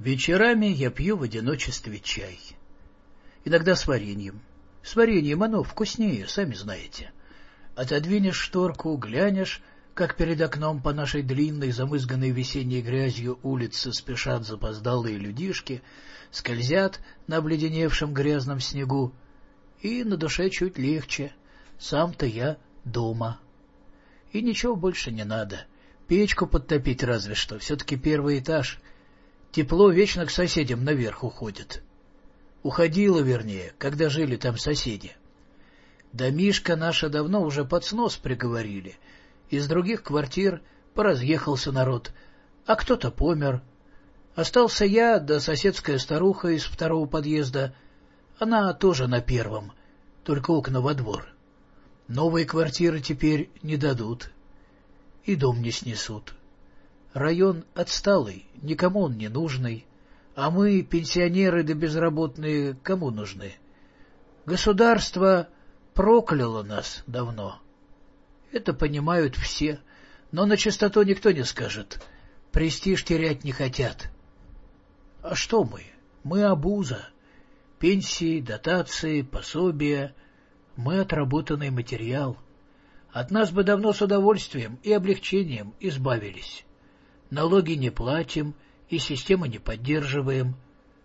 Вечерами я пью в одиночестве чай. Иногда с вареньем. С вареньем оно вкуснее, сами знаете. Отодвинешь шторку, глянешь, как перед окном по нашей длинной, замызганной весенней грязью улице спешат запоздалые людишки, скользят на обледеневшем грязном снегу, и на душе чуть легче. Сам-то я дома. И ничего больше не надо. Печку подтопить разве что, все-таки первый этаж. Тепло вечно к соседям наверх уходит. Уходило, вернее, когда жили там соседи. Домишко наше давно уже под снос приговорили. Из других квартир поразъехался народ, а кто-то помер. Остался я, да соседская старуха из второго подъезда. Она тоже на первом, только окна во двор. Новые квартиры теперь не дадут. И дом не снесут. Район отсталый, никому он не нужный, а мы, пенсионеры да безработные, кому нужны? Государство прокляло нас давно. Это понимают все, но на чистоту никто не скажет. Престиж терять не хотят. А что мы? Мы обуза. Пенсии, дотации, пособия. Мы отработанный материал. От нас бы давно с удовольствием и облегчением избавились. Налоги не платим и систему не поддерживаем.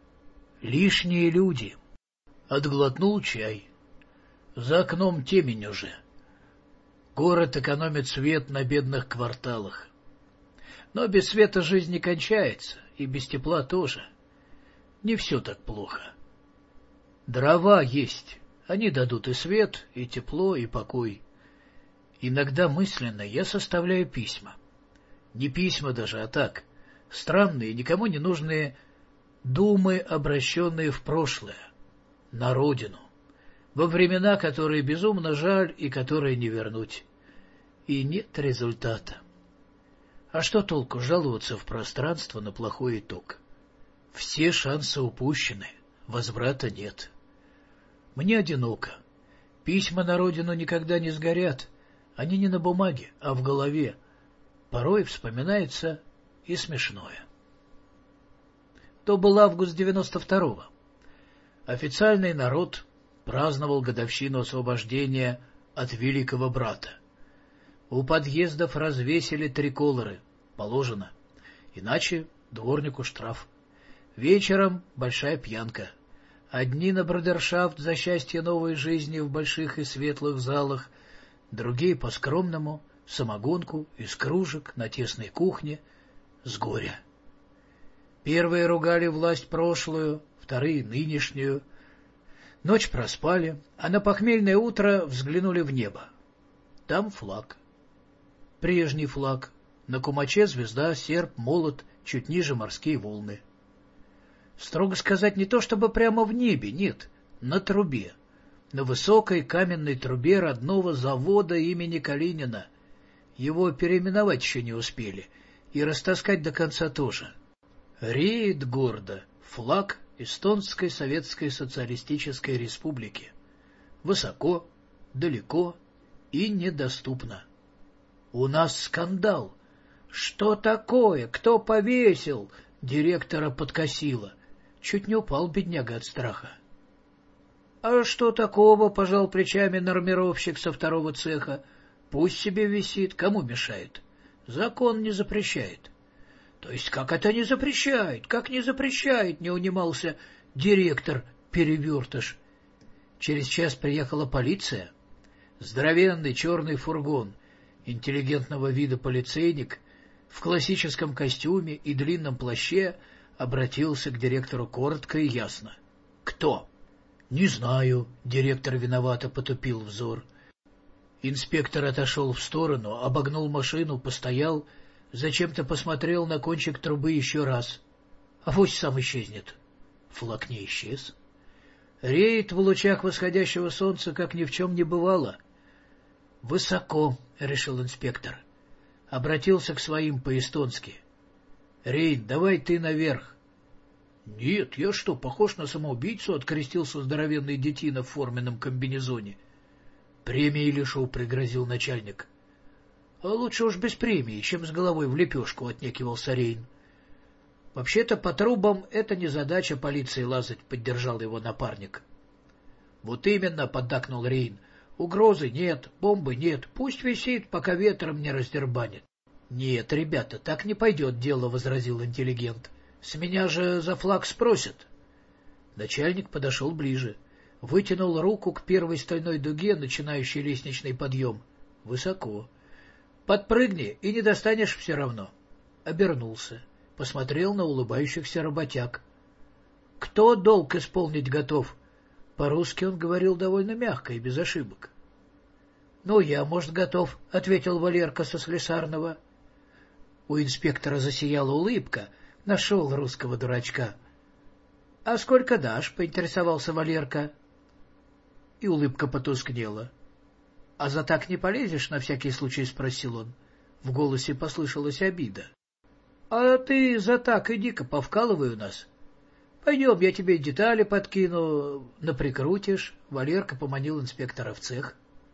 Лишние люди. Отглотнул чай. За окном темень уже. Город экономит свет на бедных кварталах. Но без света жизнь не кончается, и без тепла тоже. Не все так плохо. Дрова есть. Они дадут и свет, и тепло, и покой. Иногда мысленно я составляю письма. Не письма даже, а так, странные, никому не нужные думы, обращенные в прошлое, на родину, во времена, которые безумно жаль и которые не вернуть. И нет результата. А что толку жаловаться в пространство на плохой итог? Все шансы упущены, возврата нет. Мне одиноко. Письма на родину никогда не сгорят. Они не на бумаге, а в голове. Порой вспоминается и смешное. То был август 92-го. Официальный народ праздновал годовщину освобождения от Великого Брата. У подъездов развесили триколоры, положено, иначе дворнику штраф. Вечером большая пьянка. Одни на брудершафт за счастье новой жизни в больших и светлых залах, другие по-скромному, самогонку из кружек на тесной кухне, с горя. Первые ругали власть прошлую, вторые — нынешнюю. Ночь проспали, а на похмельное утро взглянули в небо. Там флаг. Прежний флаг. На кумаче звезда, серп, молот, чуть ниже морские волны. Строго сказать, не то чтобы прямо в небе, нет, на трубе. На высокой каменной трубе родного завода имени Калинина. Его переименовать еще не успели, и растаскать до конца тоже. Реет гордо флаг Эстонской Советской Социалистической Республики. Высоко, далеко и недоступно. У нас скандал. Что такое? Кто повесил? Директора подкосило. Чуть не упал бедняга от страха. — А что такого? — пожал плечами нормировщик со второго цеха. — Пусть себе висит, кому мешает? Закон не запрещает. — То есть как это не запрещает? Как не запрещает? — не унимался директор-перевертыш. Через час приехала полиция. Здоровенный черный фургон, интеллигентного вида полицейник в классическом костюме и длинном плаще обратился к директору коротко и ясно. — Кто? — Не знаю. Директор виновато потупил взор. Инспектор отошел в сторону, обогнул машину, постоял, зачем-то посмотрел на кончик трубы еще раз. Авось сам исчезнет. Флаг не исчез. Реет в лучах восходящего солнца, как ни в чем не бывало. — Высоко, — решил инспектор. Обратился к своим по-эстонски. — Рейд, давай ты наверх. — Нет, я что, похож на самоубийцу? — открестился здоровенный детина в форменном комбинезоне. — Премии лишу, — пригрозил начальник. — А лучше уж без премии, чем с головой в лепешку, — отнекивался Рейн. — Вообще-то по трубам это не задача полиции лазать, — поддержал его напарник. — Вот именно, — поддакнул Рейн. — Угрозы нет, бомбы нет, пусть висит, пока ветром не раздербанит. — Нет, ребята, так не пойдет дело, — возразил интеллигент. — С меня же за флаг спросят. Начальник подошел ближе, вытянул руку к первой стальной дуге, начинающей лестничный подъем. Высоко. — Подпрыгни, и не достанешь все равно. Обернулся. Посмотрел на улыбающихся работяг. — Кто долг исполнить готов? По-русски он говорил довольно мягко и без ошибок. — Ну, я, может, готов, — ответил Валерка со Слесарного. У инспектора засияла улыбка. Нашел русского дурачка. — А сколько дашь? — поинтересовался Валерка. И улыбка потускнела. — А за так не полезешь? — на всякий случай спросил он. В голосе послышалась обида. — А ты за так иди-ка повкалывай у нас. Пойдем, я тебе детали подкину, наприкрутишь. Валерка поманил инспектора в цех.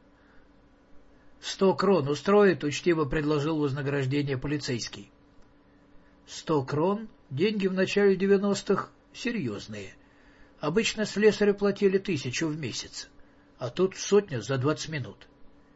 100 крон устроит, — учтиво предложил вознаграждение полицейский. 100 крон — деньги в начале 90-х серьезные. Обычно слесарю платили 1000 в месяц, а тут 100 за 20 минут.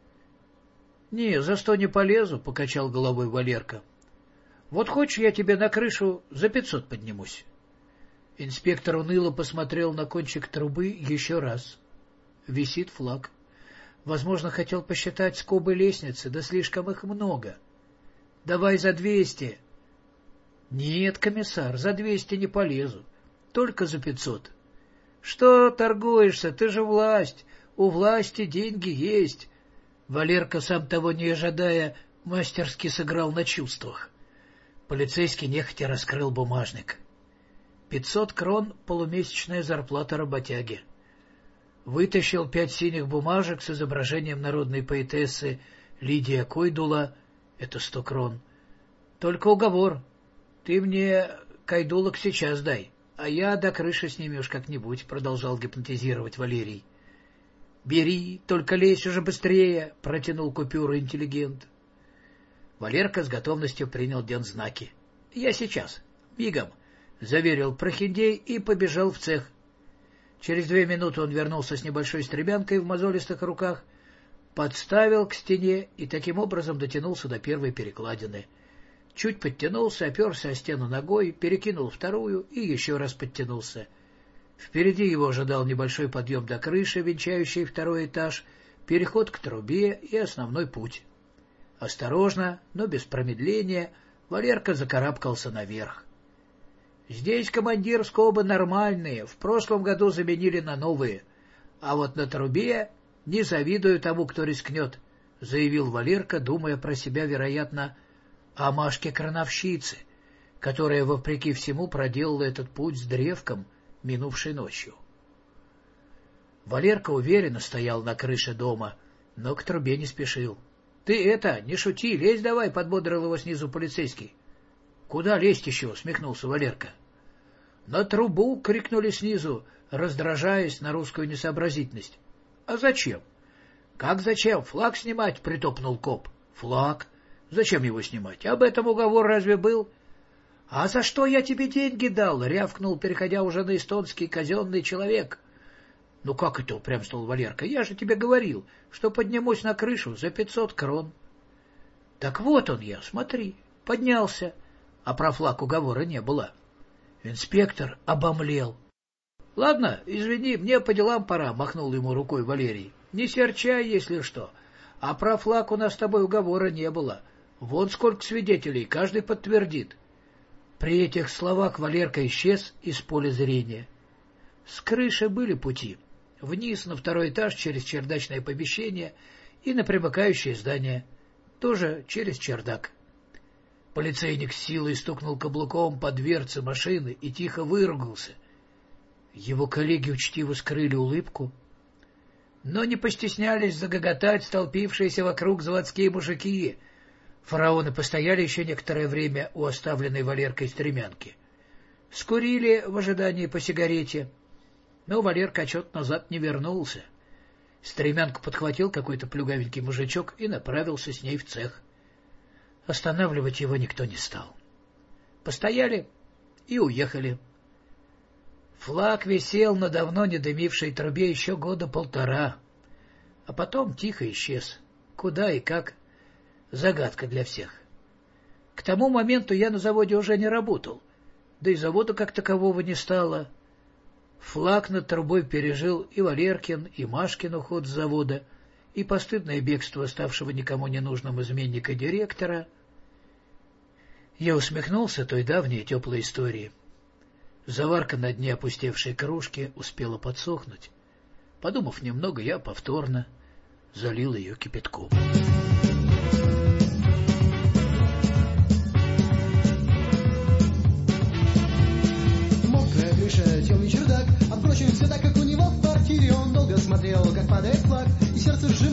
— Не, за 100 не полезу, — покачал головой Валерка. — Вот хочешь, я тебе на крышу за 500 поднимусь. Инспектор уныло посмотрел на кончик трубы еще раз. Висит флаг. Возможно, хотел посчитать скобы лестницы, да слишком их много. — Давай за 200. — Нет, комиссар, за 200 не полезу. Только за 500. — Что торгуешься? Ты же власть. У власти деньги есть. Валерка, сам того не ожидая, мастерски сыграл на чувствах. Полицейский нехотя раскрыл бумажник. 500 крон — полумесячная зарплата работяги. Вытащил 5 синих бумажек с изображением народной поэтессы Лидия Койдула. Это 100 крон. Только уговор. Ты мне кайдулок сейчас дай, а я до крыши снимешь как-нибудь, — продолжал гипнотизировать Валерий. — Бери, только лезь уже быстрее, — протянул купюру интеллигент. Валерка с готовностью принял дензнаки. — Я сейчас, мигом, — заверил прохиндей и побежал в цех. Через 2 минуты он вернулся с небольшой стребянкой в мозолистых руках, подставил к стене и таким образом дотянулся до первой перекладины. Чуть подтянулся, оперся о стену ногой, перекинул вторую и еще раз подтянулся. Впереди его ожидал небольшой подъем до крыши, венчающей 2-й этаж, переход к трубе и основной путь. Осторожно, но без промедления, Валерка закарабкался наверх. Здесь, командир, скобы нормальные, в прошлом году заменили на новые. А вот на трубе не завидую тому, кто рискнет, — заявил Валерка, думая про себя, вероятно, о Машке-крановщице, которая, вопреки всему, проделала этот путь с древком минувшей ночью. Валерка уверенно стоял на крыше дома, но к трубе не спешил. — Ты это, не шути, лезь давай, — подбодрил его снизу полицейский. — Куда лезть еще? — усмехнулся Валерка. — На трубу! — крикнули снизу, раздражаясь на русскую несообразительность. — А зачем? — Как зачем? Флаг снимать? — притопнул коп. — Флаг? Зачем его снимать? Об этом уговор разве был? — А за что я тебе деньги дал? — рявкнул, переходя уже на эстонский казенный человек. — Ну как это? — упрямствовал Валерка. — Я же тебе говорил, что поднимусь на крышу за 500 крон. — Так вот он я, смотри, поднялся. А про флаг уговора не было. Инспектор обомлел. — Ладно, извини, мне по делам пора, — махнул ему рукой Валерий. — Не серчай, если что. А про флаг у нас с тобой уговора не было. Вон сколько свидетелей, каждый подтвердит. При этих словах Валерка исчез из поля зрения. С крыши были пути. Вниз на 2-й этаж через чердачное помещение и на примыкающее здание. Тоже через чердак. Полицейник с силой стукнул каблуком по дверце машины и тихо выругался. Его коллеги учтиво скрыли улыбку, но не постеснялись загоготать столпившиеся вокруг заводские мужики. Фараоны постояли еще некоторое время у оставленной Валеркой стремянки. Скурили в ожидании по сигарете, но Валерка отчет назад не вернулся. Стремянку подхватил какой-то плюгавенький мужичок и направился с ней в цех. Останавливать его никто не стал. Постояли, и уехали. Флаг висел на давно не дымившей трубе еще года полтора, а потом тихо исчез. Куда и как — загадка для всех. К тому моменту я на заводе уже не работал, да и завода как такового не стало. Флаг над трубой пережил и Валеркин, и Машкин уход с завода, и постыдное бегство ставшего никому не нужным изменника директора. Я усмехнулся той давней теплой истории. Заварка на дне опустевшей кружки успела подсохнуть. Подумав немного, я повторно залил ее кипятком. Мокрая крыша, темный чердак, а впрочем, все так, как у него в квартире. Он долго смотрел, как падает флаг, и сердце сжимает.